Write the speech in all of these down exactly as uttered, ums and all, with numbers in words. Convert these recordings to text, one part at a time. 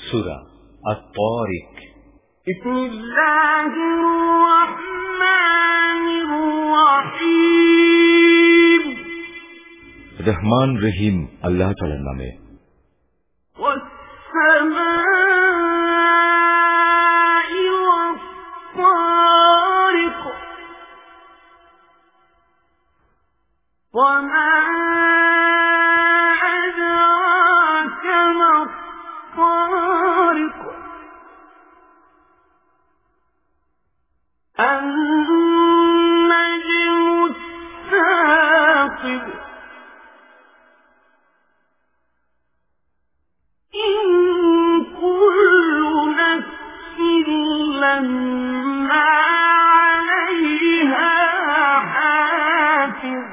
সূরা আত-তারিক। বিসমিল্লাহির রাহমানির রাহিম। রহমান রহিম আল্লাহ তাআলার নামে। ওয়াস-সামাই ওয়াত-তারিক। ওয়ামা আদরাকা মা-ত-তারিক। النجم الثاقب. إن كل نفس لما عليها حافظ.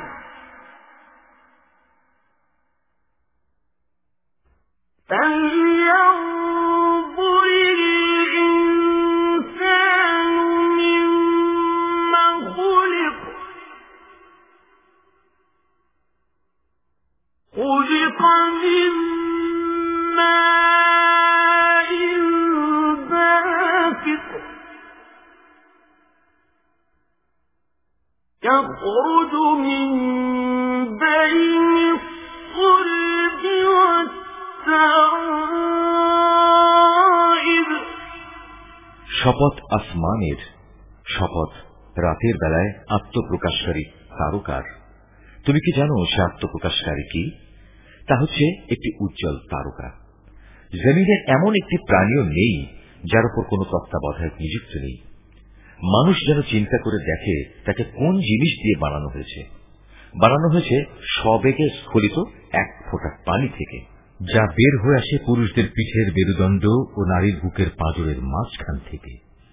فلينظر الإنسان مما خلق. خلق من ماء دافق يخرج من بين الصلب والترائب. শপথ আসমানের, শপথ রাতের বেলায় আত্মপ্রকাশকারী তারকার। তুমি কি জানো সে আত্মপ্রকাশকারী কি? তা হচ্ছে একটি উজ্জ্বল তারকা। জমিনের এমন একটি প্রাণীও নেই যার উপর কোন তত্ত্বাবধায়ক নিযুক্ত নেই। মানুষ যেন চিন্তা করে দেখে তাকে কোন জিনিস দিয়ে বানানো হয়েছে। বানানো হয়েছে সবেগে স্খলিত এক ফোঁটা পানি থেকে, যা বের হয়ে আসে পুরুষদের পিঠের মেরুদণ্ড ও নারীর বুকের পাঁজরের মাঝখান থেকে।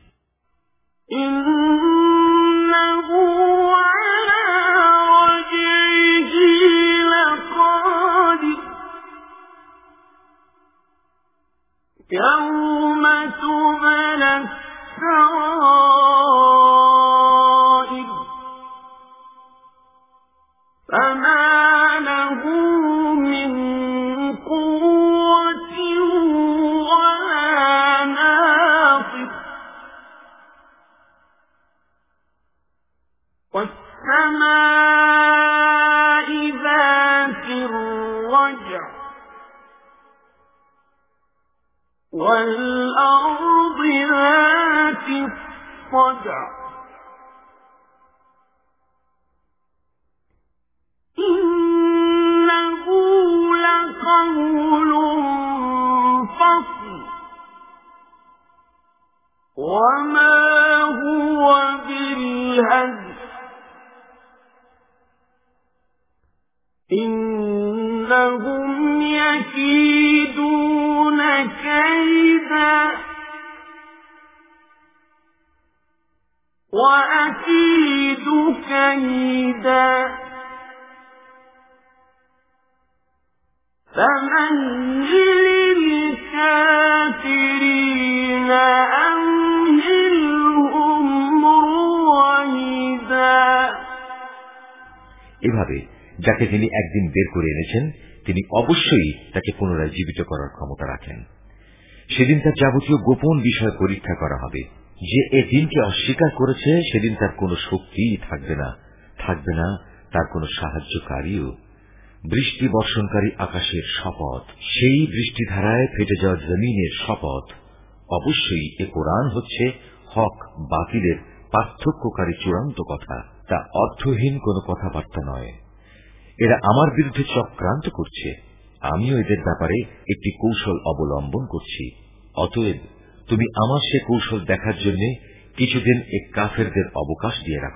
يوم تبلى السرائر فما له من قوة ولا ناصر. والسماء ذات الرجع والأرض ذات الصدع إنه لقول فصل وما هو بالهزل إنهم يكيدون كيدا وأكيد كيدا فمهل الكافرين أمهلهم رويدا. এভাবে যাকে তিনি একদিন বের করে এনেছেন তিনি অবশ্যই তাকে পুনরায় জীবিত করার ক্ষমতা রাখেন। সেদিন তার যাবতীয় গোপন বিষয় পরীক্ষা করা হবে। যে এ দিনকে অস্বীকার করেছে সেদিন তার কোনো শক্তিই থাকবে না, থাকবে না তার কোনো সাহায্যকারীও। বৃষ্টি বর্ষণকারী আকাশের শপথ, সেই বৃষ্টিধারায় ফেটে যাওয়া জমিনের শপথ। অবশ্যই এ কোরআন হচ্ছে হক বাতিলের পার্থক্যকারী চূড়ান্ত কথা, তা অর্থহীন কোনো কথাবার্তা নয়। এরা আমার বিরুদ্ধে চক্রান্ত করছে, আমিও এদের ব্যাপারে একটি কৌশল অবলম্বন করছি। অতএব তুমি আমার সে কৌশল দেখার জন্য কিছুদিন এ কাফেরদের অবকাশ দিয়ে রাখো।